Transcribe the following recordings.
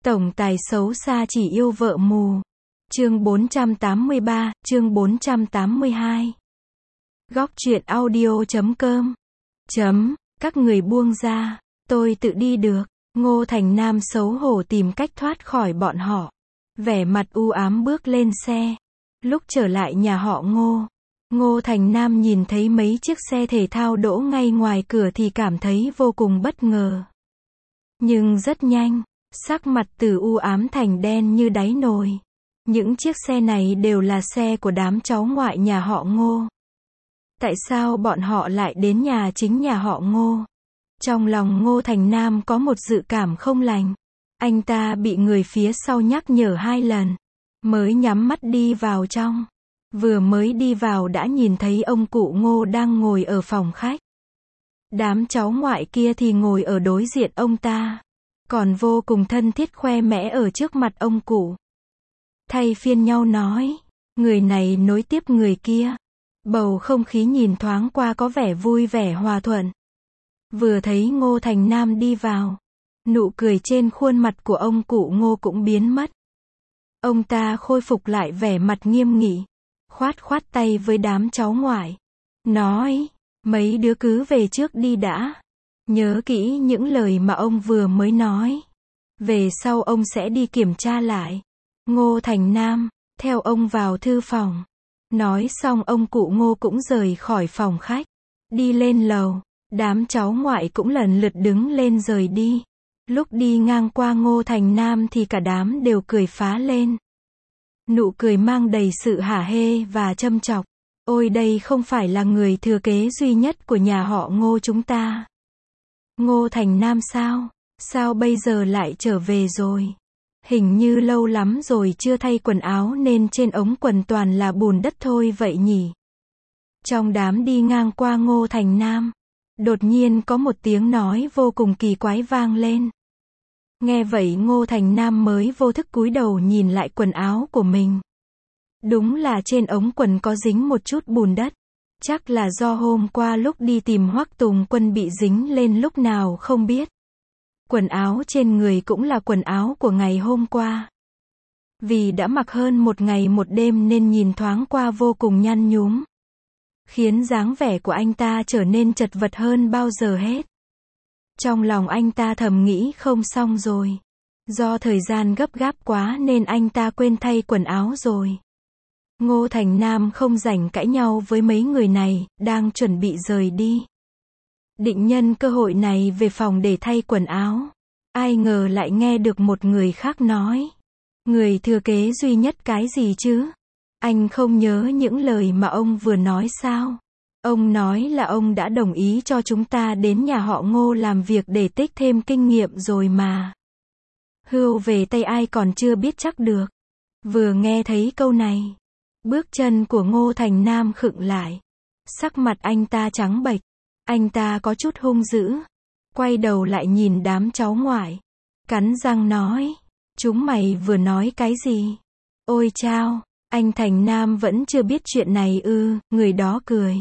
Tổng tài xấu xa chỉ yêu vợ mù. Chương 483, chương 482. Góc truyện audio.com. Các người buông ra, tôi tự đi được. Ngô Thành Nam xấu hổ tìm cách thoát khỏi bọn họ. Vẻ mặt u ám bước lên xe. Lúc trở lại nhà họ Ngô, Ngô Thành Nam nhìn thấy mấy chiếc xe thể thao đỗ ngay ngoài cửa thì cảm thấy vô cùng bất ngờ. Nhưng rất nhanh, sắc mặt từ u ám thành đen như đáy nồi. Những chiếc xe này đều là xe của đám cháu ngoại nhà họ Ngô. Tại sao bọn họ lại đến nhà chính nhà họ Ngô? Trong lòng Ngô Thành Nam có một dự cảm không lành. Anh ta bị người phía sau nhắc nhở 2 lần, mới nhắm mắt đi vào trong. Vừa mới đi vào đã nhìn thấy ông cụ Ngô đang ngồi ở phòng khách. Đám cháu ngoại kia thì ngồi ở đối diện ông ta, còn vô cùng thân thiết khoe mẽ ở trước mặt ông cụ. Thay phiên nhau nói, người này nối tiếp người kia. Bầu không khí nhìn thoáng qua có vẻ vui vẻ hòa thuận. Vừa thấy Ngô Thành Nam đi vào, nụ cười trên khuôn mặt của ông cụ Ngô cũng biến mất. Ông ta khôi phục lại vẻ mặt nghiêm nghị, khoát khoát tay với đám cháu ngoại, nói, mấy đứa cứ về trước đi đã. Nhớ kỹ những lời mà ông vừa mới nói. Về sau ông sẽ đi kiểm tra lại. Ngô Thành Nam, theo ông vào thư phòng. Nói xong ông cụ Ngô cũng rời khỏi phòng khách. Đi lên lầu, đám cháu ngoại cũng lần lượt đứng lên rời đi. Lúc đi ngang qua Ngô Thành Nam thì cả đám đều cười phá lên. Nụ cười mang đầy sự hả hê và châm chọc. Ôi đây không phải là người thừa kế duy nhất của nhà họ Ngô chúng ta. Ngô Thành Nam sao? Sao bây giờ lại trở về rồi? Hình như lâu lắm rồi chưa thay quần áo nên trên ống quần toàn là bùn đất thôi vậy nhỉ? Trong đám đi ngang qua Ngô Thành Nam, đột nhiên có một tiếng nói vô cùng kỳ quái vang lên. Nghe vậy Ngô Thành Nam mới vô thức cúi đầu nhìn lại quần áo của mình. Đúng là trên ống quần có dính một chút bùn đất. Chắc là do hôm qua lúc đi tìm Hoắc Tùng Quân bị dính lên lúc nào không biết. Quần áo trên người cũng là quần áo của ngày hôm qua. Vì đã mặc hơn 1 ngày 1 đêm nên nhìn thoáng qua vô cùng nhăn nhúm. Khiến dáng vẻ của anh ta trở nên chật vật hơn bao giờ hết. Trong lòng anh ta thầm nghĩ không xong rồi. Do thời gian gấp gáp quá nên anh ta quên thay quần áo rồi. Ngô Thành Nam không rảnh cãi nhau với mấy người này, đang chuẩn bị rời đi. Định nhân cơ hội này về phòng để thay quần áo. Ai ngờ lại nghe được một người khác nói. Người thừa kế duy nhất cái gì chứ? Anh không nhớ những lời mà ông vừa nói sao? Ông nói là ông đã đồng ý cho chúng ta đến nhà họ Ngô làm việc để tích thêm kinh nghiệm rồi mà. Hưu về tay ai còn chưa biết chắc được. Vừa nghe thấy câu này, bước chân của Ngô Thành Nam khựng lại. Sắc mặt anh ta trắng bệch. Anh ta có chút hung dữ. Quay đầu lại nhìn đám cháu ngoại. Cắn răng nói. Chúng mày vừa nói cái gì? Ôi chao, anh Thành Nam vẫn chưa biết chuyện này ư? Người đó cười.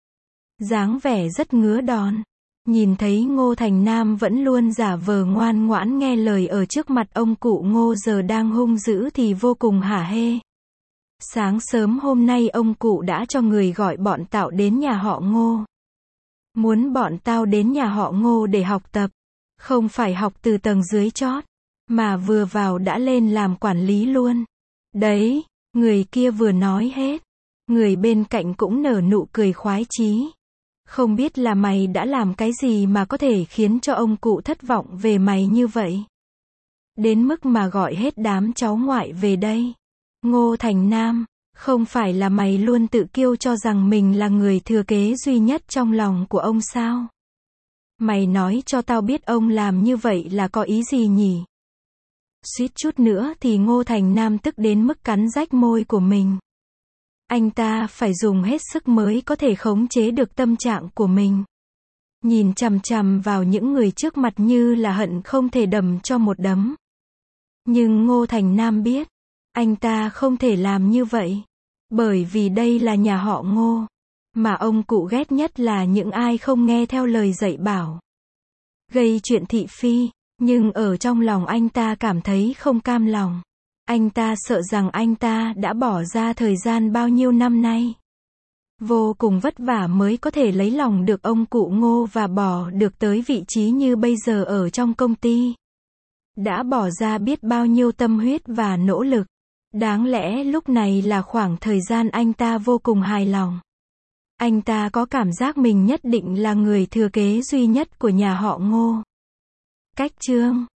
Dáng vẻ rất ngứa đòn. Nhìn thấy Ngô Thành Nam vẫn luôn giả vờ ngoan ngoãn nghe lời ở trước mặt ông cụ Ngô giờ đang hung dữ thì vô cùng hả hê. Sáng sớm hôm nay ông cụ đã cho người gọi bọn Tạo đến nhà họ Ngô. Muốn bọn tao đến nhà họ Ngô để học tập. Không phải học từ tầng dưới chót, mà vừa vào đã lên làm quản lý luôn. Đấy, người kia vừa nói hết. Người bên cạnh cũng nở nụ cười khoái chí. Không biết là mày đã làm cái gì mà có thể khiến cho ông cụ thất vọng về mày như vậy. Đến mức mà gọi hết đám cháu ngoại về đây. Ngô Thành Nam, không phải là mày luôn tự kiêu cho rằng mình là người thừa kế duy nhất trong lòng của ông sao? Mày nói cho tao biết ông làm như vậy là có ý gì nhỉ? Suýt chút nữa thì Ngô Thành Nam tức đến mức cắn rách môi của mình. Anh ta phải dùng hết sức mới có thể khống chế được tâm trạng của mình. Nhìn chằm chằm vào những người trước mặt như là hận không thể đầm cho một đấm. Nhưng Ngô Thành Nam biết, anh ta không thể làm như vậy. Bởi vì đây là nhà họ Ngô. Mà ông cụ ghét nhất là những ai không nghe theo lời dạy bảo. Gây chuyện thị phi. Nhưng ở trong lòng anh ta cảm thấy không cam lòng. Anh ta sợ rằng anh ta đã bỏ ra thời gian bao nhiêu năm nay. Vô cùng vất vả mới có thể lấy lòng được ông cụ Ngô và bỏ được tới vị trí như bây giờ ở trong công ty. Đã bỏ ra biết bao nhiêu tâm huyết và nỗ lực. Đáng lẽ lúc này là khoảng thời gian anh ta vô cùng hài lòng. Anh ta có cảm giác mình nhất định là người thừa kế duy nhất của nhà họ Ngô. Cách chương